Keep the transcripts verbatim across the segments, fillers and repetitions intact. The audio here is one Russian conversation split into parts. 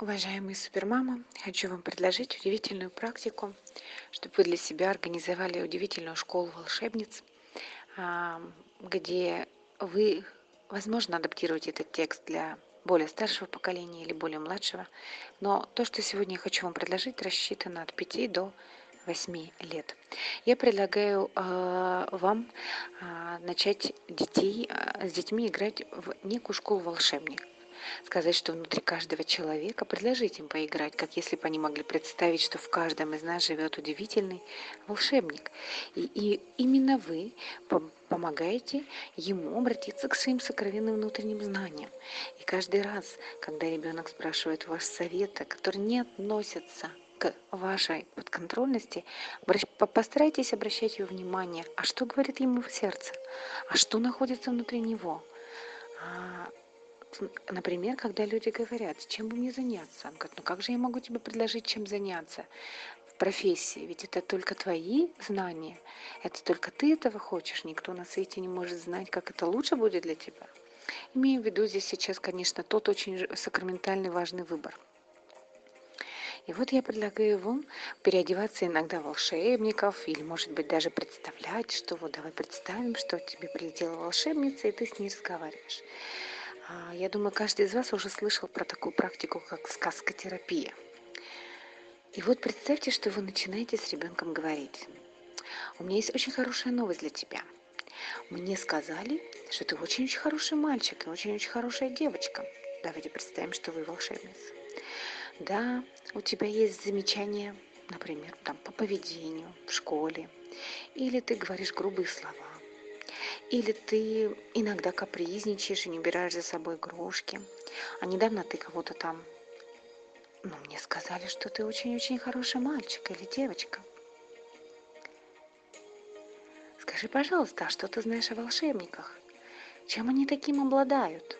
Уважаемые супермамы, хочу вам предложить удивительную практику, чтобы вы для себя организовали удивительную школу волшебниц, а, где вы, возможно, адаптируете этот текст для более старшего поколения или более младшего, но то, что сегодня я хочу вам предложить, рассчитано от пяти до восьми лет. Я предлагаю а, вам а, начать детей, а, с детьми играть в некую школу волшебников. Сказать, что внутри каждого человека, предложить им поиграть, как если бы они могли представить, что в каждом из нас живет удивительный волшебник. И, и именно вы пом- помогаете ему обратиться к своим сокровенным внутренним знаниям. И каждый раз, когда ребенок спрашивает у вас совета, которые не относятся к вашей подконтрольности, обращ- по- постарайтесь обращать его внимание, а что говорит ему в сердце, а что находится внутри него. А, Например, когда люди говорят, чем бы мне заняться? Он говорит, ну как же я могу тебе предложить, чем заняться в профессии? Ведь это только твои знания, это только ты этого хочешь, никто на свете не может знать, как это лучше будет для тебя. Имею в виду здесь сейчас, конечно, тот очень ж- сакраментальный важный выбор. И вот я предлагаю вам переодеваться иногда в волшебников, или, может быть, даже представлять, что вот давай представим, что тебе прилетела волшебница, и ты с ней разговариваешь. А, Я думаю, каждый из вас уже слышал про такую практику, как сказкотерапия. И вот представьте, что вы начинаете с ребенком говорить. У меня есть очень хорошая новость для тебя. Мне сказали, что ты очень-очень хороший мальчик и очень-очень хорошая девочка. Давайте представим, что вы волшебница. Да, у тебя есть замечания, например, там, по поведению в школе, или ты говоришь грубые слова, или ты иногда капризничаешь и не убираешь за собой игрушки, а недавно ты кого-то там. Ну, мне сказали, что ты очень-очень хороший мальчик или девочка. Скажи, пожалуйста, а что ты знаешь о волшебниках? Чем они таким обладают?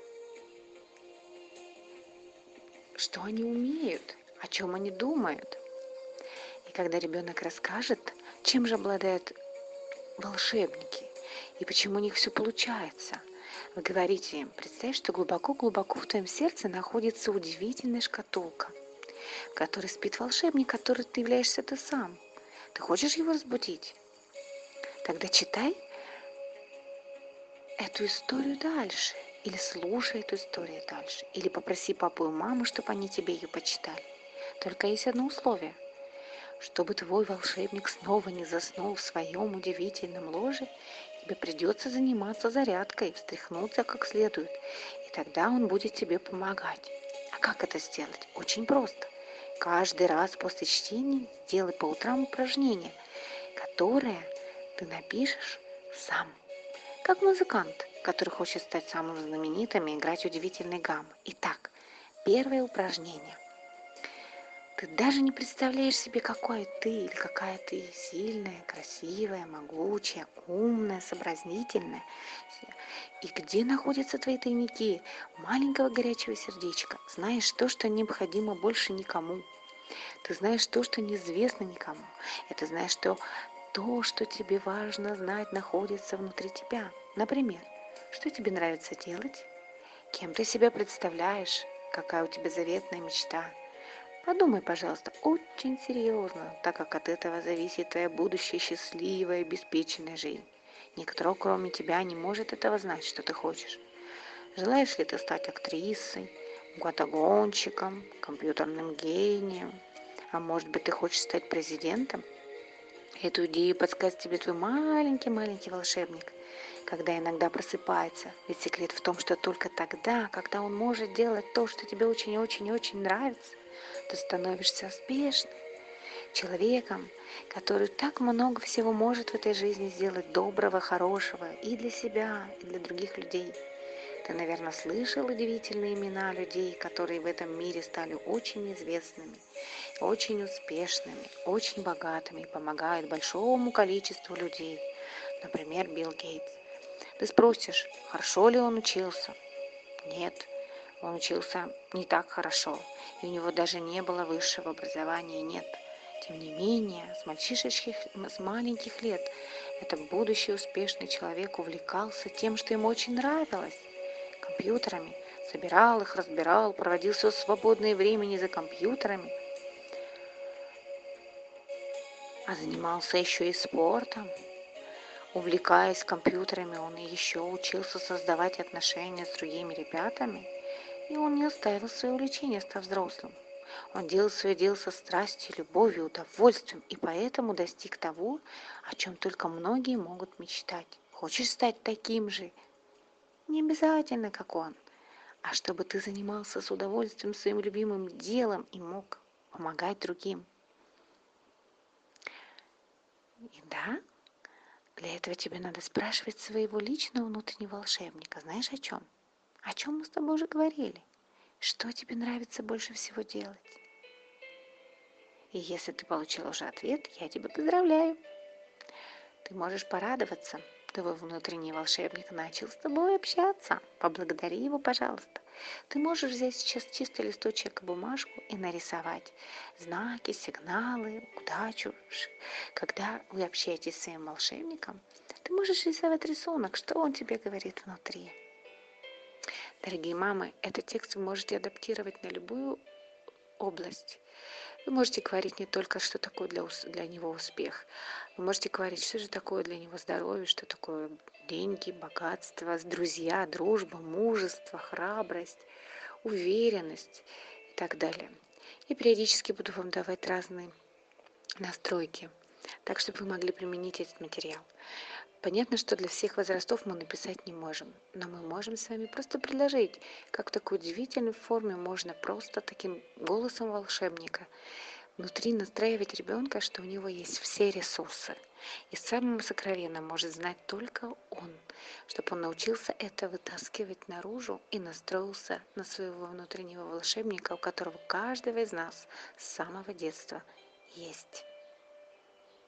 Что они умеют? О чем они думают? И когда ребенок расскажет, чем же обладают волшебники и почему у них все получается, вы говорите им, представь, что глубоко-глубоко в твоем сердце находится удивительная шкатулка, в которой спит волшебник, который ты являешься ты сам. Ты хочешь его разбудить? Тогда читай эту историю дальше. Или слушай эту историю дальше. Или попроси папу и маму, чтобы они тебе ее почитали. Только есть одно условие. Чтобы твой волшебник снова не заснул в своем удивительном ложе, тебе придется заниматься зарядкой, встряхнуться как следует. И тогда он будет тебе помогать. А как это сделать? Очень просто. Каждый раз после чтения делай по утрам упражнение, которое ты напишешь сам. Как музыкант, который хочет стать самым знаменитым и играть удивительный гамм. Итак, первое упражнение. Ты даже не представляешь себе, какой ты или какая ты сильная, красивая, могучая, умная, сообразительная. И где находятся твои тайники маленького горячего сердечка? Знаешь то, что необходимо больше никому. Ты знаешь то, что неизвестно никому. И ты знаешь, что то, что тебе важно знать, находится внутри тебя. Например, что тебе нравится делать? Кем ты себя представляешь? Какая у тебя заветная мечта? Подумай, пожалуйста, очень серьезно, так как от этого зависит твоя будущая счастливая, обеспеченная жизнь. Никто, кроме тебя, не может этого знать, что ты хочешь. Желаешь ли ты стать актрисой, гонщиком, компьютерным гением? А может быть, ты хочешь стать президентом? Эту идею подскажет тебе твой маленький-маленький волшебник, когда иногда просыпается. Ведь секрет в том, что только тогда, когда он может делать то, что тебе очень-очень-очень нравится, ты становишься успешным человеком, который так много всего может в этой жизни сделать доброго, хорошего и для себя, и для других людей. Ты, наверное, слышал удивительные имена людей, которые в этом мире стали очень известными, очень успешными, очень богатыми и помогают большому количеству людей. Например, Билл Гейтс. Ты спросишь, хорошо ли он учился? Нет, он учился не так хорошо, и у него даже не было высшего образования, нет. Тем не менее, с мальчишеских, с маленьких лет этот будущий успешный человек увлекался тем, что ему очень нравилось, компьютерами, собирал их, разбирал, проводил все свободное время за компьютерами, а занимался еще и спортом. Увлекаясь компьютерами, он еще учился создавать отношения с другими ребятами, и он не оставил свое увлечение, став взрослым. Он делал свое дело со страстью, любовью, удовольствием, и поэтому достиг того, о чем только многие могут мечтать. Хочешь стать таким же? Не обязательно, как он, а чтобы ты занимался с удовольствием своим любимым делом и мог помогать другим. И да, для этого тебе надо спрашивать своего личного внутреннего волшебника. Знаешь о чем? О чем мы с тобой уже говорили? Что тебе нравится больше всего делать? И если ты получил уже ответ, я тебя поздравляю. Ты можешь порадоваться. Твой внутренний волшебник начал с тобой общаться. Поблагодари его, пожалуйста. Ты можешь взять сейчас чистый листочек и бумажку и нарисовать знаки, сигналы, удачу. Когда вы общаетесь с своим волшебником, ты можешь рисовать рисунок, что он тебе говорит внутри. Дорогие мамы, этот текст вы можете адаптировать на любую область. Вы можете говорить не только, что такое для, для него успех. Вы можете говорить, что же такое для него здоровье, что такое деньги, богатство, друзья, дружба, мужество, храбрость, уверенность и так далее. И периодически буду вам давать разные настройки, так, чтобы вы могли применить этот материал. Понятно, что для всех возрастов мы написать не можем, но мы можем с вами просто предложить, как в такой удивительной форме можно просто таким голосом волшебника внутри настраивать ребенка, что у него есть все ресурсы. И самым сокровенным может знать только он, чтобы он научился это вытаскивать наружу и настроился на своего внутреннего волшебника, у которого каждого из нас с самого детства есть.